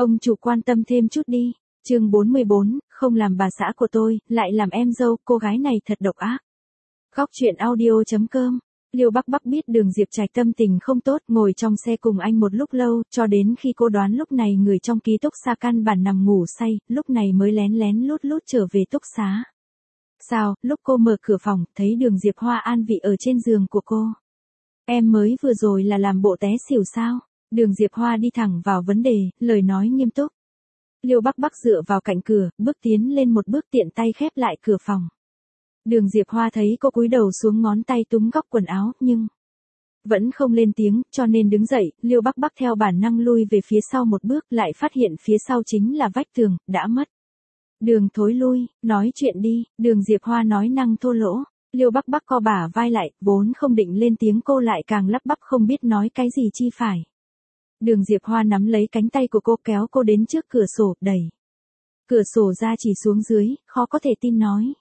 Ông chủ quan tâm thêm chút đi. Chương 44, không làm bà xã của tôi, lại làm em dâu, cô gái này thật độc ác. Góc truyện audio.com. Liêu Bắc Bắc biết Đường Diệp Trạch tâm tình không tốt, ngồi trong xe cùng anh một lúc lâu, cho đến khi cô đoán lúc này người trong ký túc xá căn bản nằm ngủ say, lúc này mới lén lén lút lút trở về túc xá. Sao, lúc cô mở cửa phòng, thấy Đường Diệp Hoa an vị ở trên giường của cô. Em mới vừa rồi là làm bộ té xỉu sao? Đường Diệp Hoa đi thẳng vào vấn đề, lời nói nghiêm túc. Liêu Bắc Bắc dựa vào cạnh cửa, bước tiến lên một bước, tiện tay khép lại cửa phòng. Đường Diệp Hoa thấy cô cúi đầu xuống, ngón tay túm góc quần áo, nhưng vẫn không lên tiếng, cho nên đứng dậy. Liêu Bắc Bắc theo bản năng lui về phía sau một bước, lại phát hiện phía sau chính là vách tường, đã mất. Đường thối lui, nói chuyện đi. Đường Diệp Hoa nói năng thô lỗ. Liêu Bắc Bắc co bả vai lại, vốn không định lên tiếng cô lại càng lắp bắp không biết nói cái gì chi phải. Đường Diệp Hoa nắm lấy cánh tay của cô, kéo cô đến trước cửa sổ, đẩy cửa sổ ra chỉ xuống dưới, khó có thể tin nói.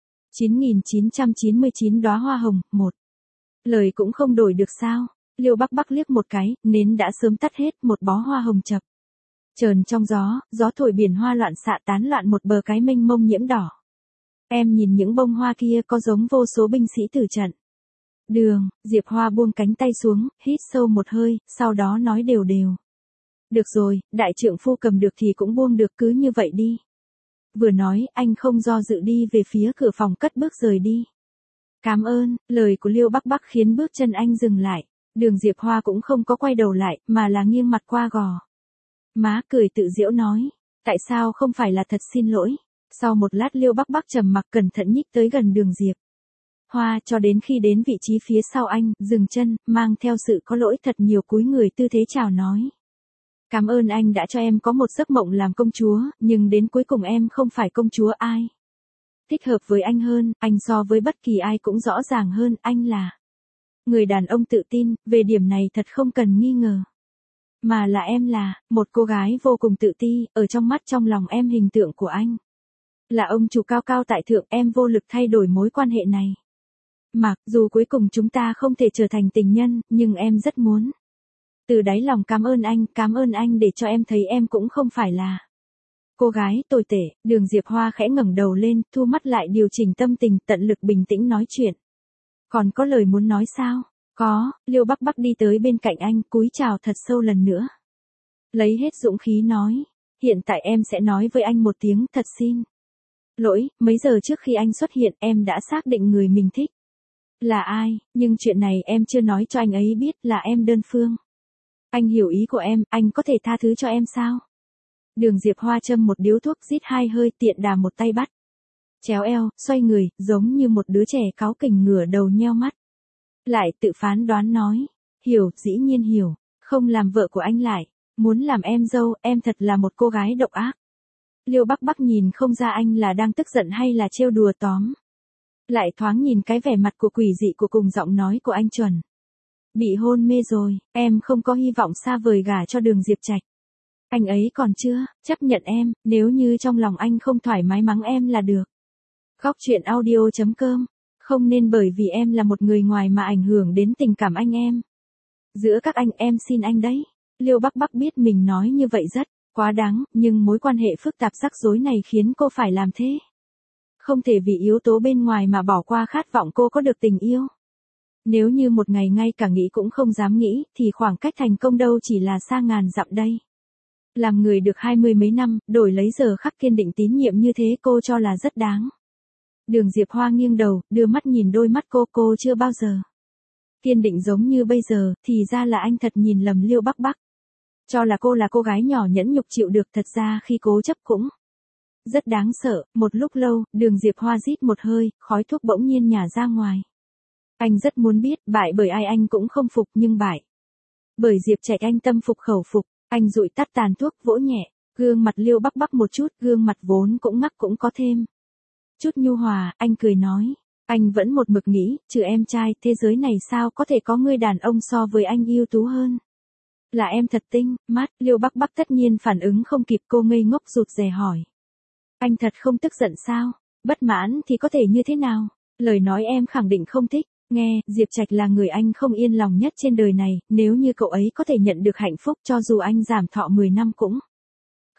9.999 đóa hoa hồng, 1. Lời cũng không đổi được sao? Liêu Bắc Bắc liếc một cái, nến đã sớm tắt hết, một bó hoa hồng chập chờn trong gió, gió thổi biển hoa loạn xạ tán loạn một bờ cái mênh mông nhiễm đỏ. Em nhìn những bông hoa kia có giống vô số binh sĩ tử trận. Đường, Diệp Hoa buông cánh tay xuống, hít sâu một hơi, sau đó nói đều đều. Được rồi, đại trượng phu cầm được thì cũng buông được, cứ như vậy đi. Vừa nói, anh không do dự đi về phía cửa phòng, cất bước rời đi. Cảm ơn, lời của Liêu Bắc Bắc khiến bước chân anh dừng lại. Đường Diệp Hoa cũng không có quay đầu lại, mà là nghiêng mặt qua gò má, cười tự giễu nói. Tại sao không phải là thật xin lỗi? Sau một lát Liêu Bắc Bắc trầm mặc, cẩn thận nhích tới gần Đường Diệp Hoa, cho đến khi đến vị trí phía sau anh, dừng chân, mang theo sự có lỗi thật nhiều, cúi người tư thế chào nói. Cảm ơn anh đã cho em có một giấc mộng làm công chúa, nhưng đến cuối cùng em không phải công chúa. Ai thích hợp với anh hơn, anh so với bất kỳ ai cũng rõ ràng hơn, anh là người đàn ông tự tin, về điểm này thật không cần nghi ngờ. Mà là em là một cô gái vô cùng tự ti, ở trong mắt trong lòng em hình tượng của anh là ông chủ cao cao tại thượng, em vô lực thay đổi mối quan hệ này. Mặc dù cuối cùng chúng ta không thể trở thành tình nhân, nhưng em rất muốn từ đáy lòng cảm ơn anh để cho em thấy em cũng không phải là cô gái tồi tệ. Đường Diệp Hoa khẽ ngẩng đầu lên, thu mắt lại, điều chỉnh tâm tình, tận lực bình tĩnh nói chuyện. Còn có lời muốn nói sao? Có. Liêu Bắc Bắc đi tới bên cạnh anh, cúi chào thật sâu lần nữa. Lấy hết dũng khí nói. Hiện tại em sẽ nói với anh một tiếng thật xin lỗi, mấy giờ trước khi anh xuất hiện em đã xác định người mình thích là ai, nhưng chuyện này em chưa nói cho anh ấy biết, là em đơn phương. Anh hiểu ý của em, anh có thể tha thứ cho em sao? Đường Diệp Hoa châm một điếu thuốc, rít 2 hơi, tiện đà một tay bắt chéo eo, xoay người, giống như một đứa trẻ cáu kỉnh, ngửa đầu nheo mắt lại, tự phán đoán nói. Hiểu, dĩ nhiên hiểu, không làm vợ của anh lại muốn làm em dâu, em thật là một cô gái độc ác. Liêu Bắc Bắc nhìn không ra anh là đang tức giận hay là trêu đùa, tóm lại thoáng nhìn cái vẻ mặt của quỷ dị của cùng giọng nói của anh chuẩn bị hôn mê rồi. Em không có hy vọng xa vời gả cho Đường Diệp Trạch. Anh ấy còn chưa chấp nhận em, nếu như trong lòng anh không thoải mái mắng em là được. Góc truyện audio.com. Không nên bởi vì em là một người ngoài mà ảnh hưởng đến tình cảm anh em. Giữa các anh, em xin anh đấy. Liêu Bắc Bắc biết mình nói như vậy rất quá đáng, nhưng mối quan hệ phức tạp rắc rối này khiến cô phải làm thế. Không thể vì yếu tố bên ngoài mà bỏ qua khát vọng cô có được tình yêu. Nếu như một ngày ngay cả nghĩ cũng không dám nghĩ, thì khoảng cách thành công đâu chỉ là xa ngàn dặm đây. Làm người được 20 mấy năm, đổi lấy giờ khắc kiên định tín nhiệm như thế, cô cho là rất đáng. Đường Diệp Hoa nghiêng đầu, đưa mắt nhìn đôi mắt cô chưa bao giờ kiên định giống như bây giờ, thì ra là anh thật nhìn lầm Liêu Bắc Bắc. Cho là cô là cô gái nhỏ nhẫn nhục chịu được, thật ra khi cố chấp cũng rất đáng sợ. Một lúc lâu, Đường Diệp Hoa rít một hơi, khói thuốc bỗng nhiên nhả ra ngoài. Anh rất muốn biết, bại bởi ai anh cũng không phục, nhưng bại bởi Diệp Trạch anh tâm phục khẩu phục. Anh dụi tắt tàn thuốc, vỗ nhẹ gương mặt Liêu Bắc Bắc một chút, gương mặt vốn cũng ngắc cũng có thêm chút nhu hòa, anh cười nói. Anh vẫn một mực nghĩ, trừ em trai, thế giới này sao có thể có người đàn ông so với anh ưu tú hơn. Là em thật tinh mắt. Liêu Bắc Bắc tất nhiên phản ứng không kịp, cô ngây ngốc rụt rè hỏi. Anh thật không tức giận sao? Bất mãn thì có thể như thế nào? Lời nói em khẳng định không thích. Nghe, Diệp Trạch là người anh không yên lòng nhất trên đời này, nếu như cậu ấy có thể nhận được hạnh phúc, cho dù anh giảm thọ 10 năm cũng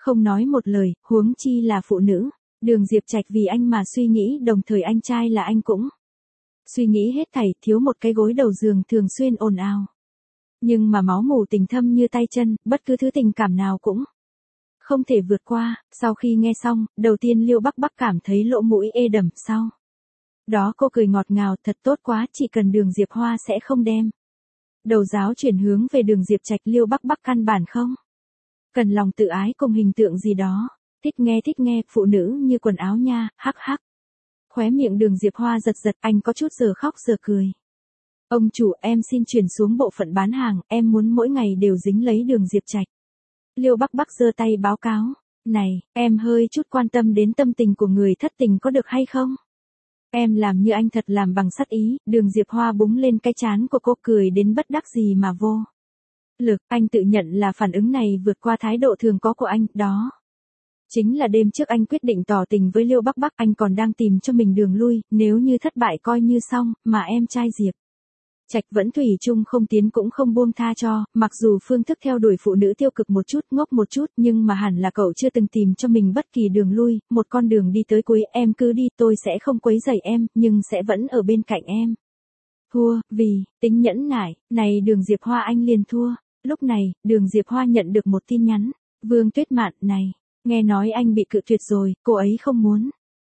Không nói một lời, huống chi là phụ nữ. Đường Diệp Trạch vì anh mà suy nghĩ, đồng thời anh trai là anh cũng suy nghĩ hết thảy, thiếu một cái gối đầu giường thường xuyên ồn ào. Nhưng mà máu mủ tình thâm như tay chân, bất cứ thứ tình cảm nào cũng không thể vượt qua. Sau khi nghe xong, đầu tiên Liêu Bắc Bắc cảm thấy lỗ mũi ê đầm, sau đó cô cười ngọt ngào, thật tốt quá, chỉ cần Đường Diệp Hoa sẽ không đem đầu giáo chuyển hướng về Đường Diệp Trạch. Liêu Bắc Bắc căn bản không cần lòng tự ái cùng hình tượng gì đó. Thích nghe, phụ nữ như quần áo nha, hắc hắc. Khóe miệng Đường Diệp Hoa giật giật, anh có chút giờ khóc giờ cười. Ông chủ, em xin chuyển xuống bộ phận bán hàng, em muốn mỗi ngày đều dính lấy Đường Diệp Trạch. Liêu Bắc Bắc giơ tay báo cáo. Này, em hơi chút quan tâm đến tâm tình của người thất tình có được hay không? Em làm như anh thật làm bằng sắt ý. Đường Diệp Hoa búng lên cái trán của cô, cười đến bất đắc dĩ mà vô lực. Anh tự nhận là phản ứng này vượt qua thái độ thường có của anh, đó chính là đêm trước anh quyết định tỏ tình với Liêu Bắc Bắc, anh còn đang tìm cho mình đường lui, nếu như thất bại coi như xong, mà em trai Diệp Trạch vẫn thủy chung không tiến cũng không buông tha cho. Mặc dù phương thức theo đuổi phụ nữ tiêu cực một chút, ngốc một chút, nhưng mà hẳn là cậu chưa từng tìm cho mình bất kỳ đường lui, một con đường đi tới cuối. Em cứ đi, tôi sẽ không quấy rầy em, nhưng sẽ vẫn ở bên cạnh em. Thua, vì tính nhẫn nại, này Đường Diệp Hoa anh liền thua. Lúc này, Đường Diệp Hoa nhận được một tin nhắn. Vương Tuyết Mạn, này, nghe nói anh bị cự tuyệt rồi, cô ấy không muốn.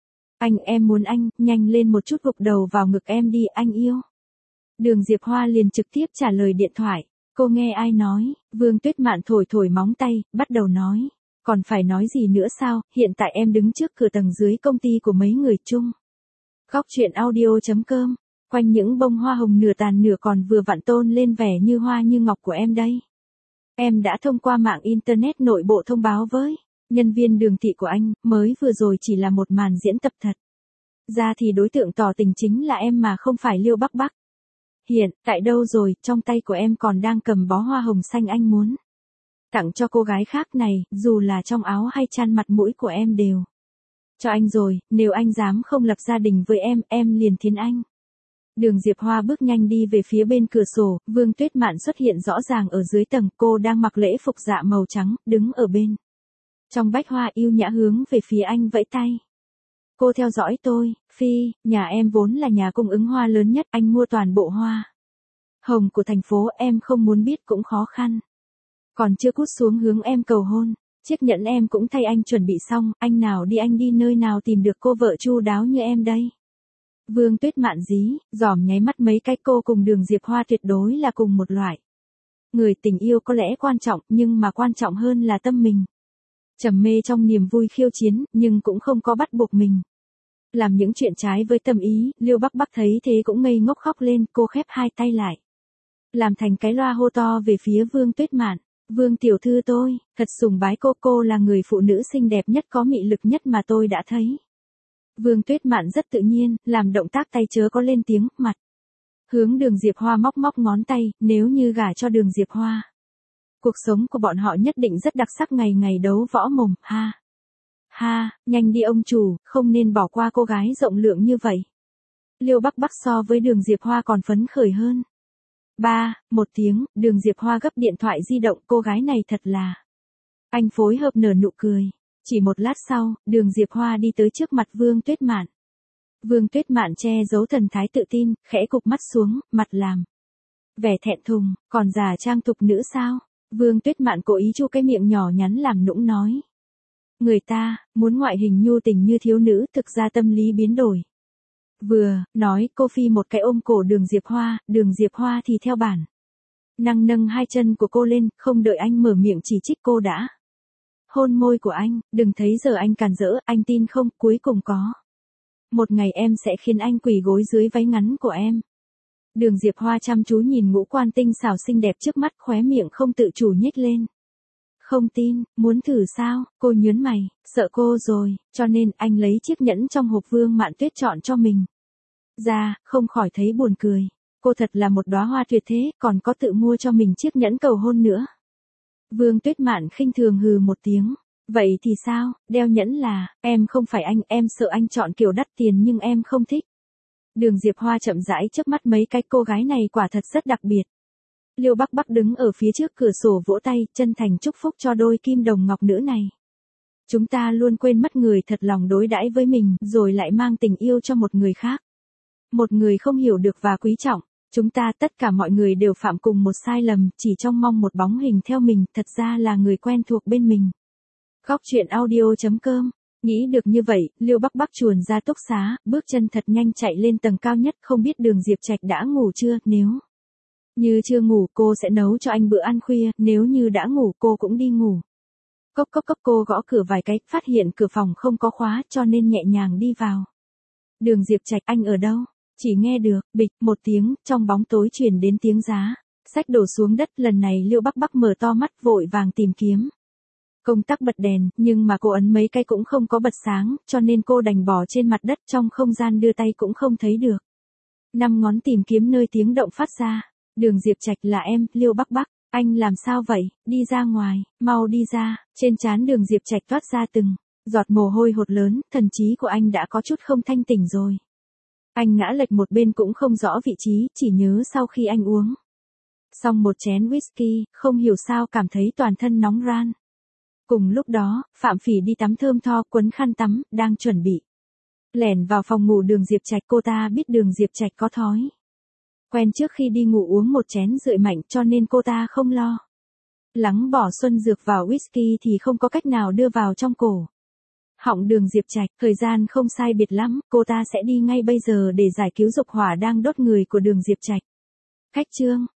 Em muốn anh, nhanh lên một chút gục đầu vào ngực em đi, anh yêu. Đường Diệp Hoa liền trực tiếp trả lời điện thoại. Cô nghe ai nói? Vương Tuyết Mạn thổi móng tay, bắt đầu nói. Còn phải nói gì nữa sao, hiện tại em đứng trước cửa tầng dưới công ty của mấy người chung. Góc chuyện audio.com. Quanh những bông hoa hồng nửa tàn nửa còn vừa vặn tôn lên vẻ như hoa như ngọc của em đây. Em đã thông qua mạng Internet nội bộ thông báo với nhân viên Đường thị của anh, mới vừa rồi chỉ là một màn diễn tập thật. Ra thì đối tượng tỏ tình chính là em mà không phải Liêu Bắc Bắc. Hiện tại đâu rồi, trong tay của em còn đang cầm bó hoa hồng xanh anh muốn tặng cho cô gái khác này, dù là trong áo hay chăn mặt mũi của em đều cho anh rồi, nếu anh dám không lập gia đình với em liền thiến anh. Đường Diệp Hoa bước nhanh đi về phía bên cửa sổ, Vương Tuyết Mạn xuất hiện rõ ràng ở dưới tầng, cô đang mặc lễ phục dạ màu trắng, đứng ở bên trong bách hoa yêu nhã hướng về phía anh vẫy tay. Cô theo dõi tôi, Phi, nhà em vốn là nhà cung ứng hoa lớn nhất, anh mua toàn bộ hoa hồng của thành phố, em không muốn biết cũng khó khăn. Còn chưa cút xuống hướng em cầu hôn, chiếc nhẫn em cũng thay anh chuẩn bị xong, anh nào đi, anh đi nơi nào tìm được cô vợ chu đáo như em đây. Vương Tuyết Mạn dí, dòm nháy mắt mấy cái, cô cùng Đường Diệp Hoa tuyệt đối là cùng một loại. Người tình yêu có lẽ quan trọng, nhưng mà quan trọng hơn là tâm mình. Trầm mê trong niềm vui khiêu chiến, nhưng cũng không có bắt buộc mình làm những chuyện trái với tâm ý. Liêu Bắc Bắc thấy thế cũng ngây ngốc khóc lên, cô khép hai tay lại, làm thành cái loa hô to về phía Vương Tuyết Mạn. Vương tiểu thư, tôi thật sùng bái cô là người phụ nữ xinh đẹp nhất, có mị lực nhất mà tôi đã thấy. Vương Tuyết Mạn rất tự nhiên, làm động tác tay chớ có lên tiếng, mặt hướng Đường Diệp Hoa móc ngón tay, nếu như gả cho Đường Diệp Hoa, cuộc sống của bọn họ nhất định rất đặc sắc, ngày ngày đấu võ mồm, ha. Ha, nhanh đi ông chủ, không nên bỏ qua cô gái rộng lượng như vậy. Liêu Bắc Bắc so với Đường Diệp Hoa còn phấn khởi hơn. Một tiếng, Đường Diệp Hoa gấp điện thoại di động, cô gái này thật là. Anh phối hợp nở nụ cười. Chỉ một lát sau, Đường Diệp Hoa đi tới trước mặt Vương Tuyết Mạn. Vương Tuyết Mạn che giấu thần thái tự tin, khẽ cụp mắt xuống, mặt làm vẻ thẹn thùng, còn giả trang thục nữ sao? Vương Tuyết Mạn cố ý chu cái miệng nhỏ nhắn làm nũng nói. Người ta muốn ngoại hình nhu tình như thiếu nữ, thực ra tâm lý biến đổi. Vừa nói, cô phi một cái ôm cổ Đường Diệp Hoa thì theo bản năng nâng hai chân của cô lên, không đợi anh mở miệng chỉ trích cô đã hôn môi của anh. Đừng thấy giờ anh càn rỡ, anh tin không, cuối cùng có một ngày em sẽ khiến anh quỳ gối dưới váy ngắn của em. Đường Diệp Hoa chăm chú nhìn ngũ quan tinh xảo xinh đẹp trước mắt, khóe miệng không tự chủ nhếch lên. Không tin, muốn thử sao? Cô nhướng mày, sợ cô rồi, cho nên anh lấy chiếc nhẫn trong hộp Vương Mạn Tuyết chọn cho mình ra, không khỏi thấy buồn cười. Cô thật là một đóa hoa tuyệt thế, còn có tự mua cho mình chiếc nhẫn cầu hôn nữa. Vương Tuyết Mạn khinh thường hừ một tiếng. Vậy thì sao, đeo nhẫn là, em không phải anh, em sợ anh chọn kiểu đắt tiền nhưng em không thích. Đường Diệp Hoa chậm rãi chớp mắt mấy cái, cô gái này quả thật rất đặc biệt. Liêu Bắc Bắc đứng ở phía trước cửa sổ vỗ tay, chân thành chúc phúc cho đôi kim đồng ngọc nữ này. Chúng ta luôn quên mất người thật lòng đối đãi với mình, rồi lại mang tình yêu cho một người khác. Một người không hiểu được và quý trọng. Chúng ta tất cả mọi người đều phạm cùng một sai lầm, chỉ trông mong một bóng hình theo mình, thật ra là người quen thuộc bên mình. Góc truyện audio.com. Nghĩ được như vậy, Liêu Bắc Bắc chuồn ra túc xá, bước chân thật nhanh chạy lên tầng cao nhất, không biết Đường Diệp Trạch đã ngủ chưa, nếu như chưa ngủ cô sẽ nấu cho anh bữa ăn khuya, nếu như đã ngủ cô cũng đi ngủ. Cốc cốc cốc, cô gõ cửa vài cái, phát hiện cửa phòng không có khóa cho nên nhẹ nhàng đi vào. Đường Diệp Trạch, anh ở đâu? Chỉ nghe được, bịch, một tiếng, trong bóng tối truyền đến tiếng giá. Xách đổ xuống đất, lần này Liêu Bắc Bắc mở to mắt vội vàng tìm kiếm. Công tắc bật đèn, nhưng mà cô ấn mấy cái cũng không có bật sáng, cho nên cô đành bỏ trên mặt đất, trong không gian đưa tay cũng không thấy được. 5 ngón tìm kiếm nơi tiếng động phát ra. Đường Diệp Trạch, là em, Liêu Bắc Bắc. Anh làm sao vậy? Đi ra ngoài, mau đi ra. Trên trán Đường Diệp Trạch toát ra từng giọt mồ hôi hột lớn, thần trí của anh đã có chút không thanh tỉnh rồi. Anh ngã lệch một bên cũng không rõ vị trí, chỉ nhớ sau khi anh uống xong một chén whisky, không hiểu sao cảm thấy toàn thân nóng ran. Cùng lúc đó, Phạm Phỉ đi tắm thơm tho, quấn khăn tắm, đang chuẩn bị lẻn vào phòng ngủ Đường Diệp Trạch. Cô ta biết Đường Diệp Trạch có thói quen trước khi đi ngủ uống một chén rượu mạnh, cho nên cô ta không lo lắng bỏ xuân dược vào whisky thì không có cách nào đưa vào trong cổ họng Đường Diệp Trạch. Thời gian không sai biệt lắm, cô ta sẽ đi ngay bây giờ để giải cứu dục hỏa đang đốt người của Đường Diệp Trạch. Khách trương.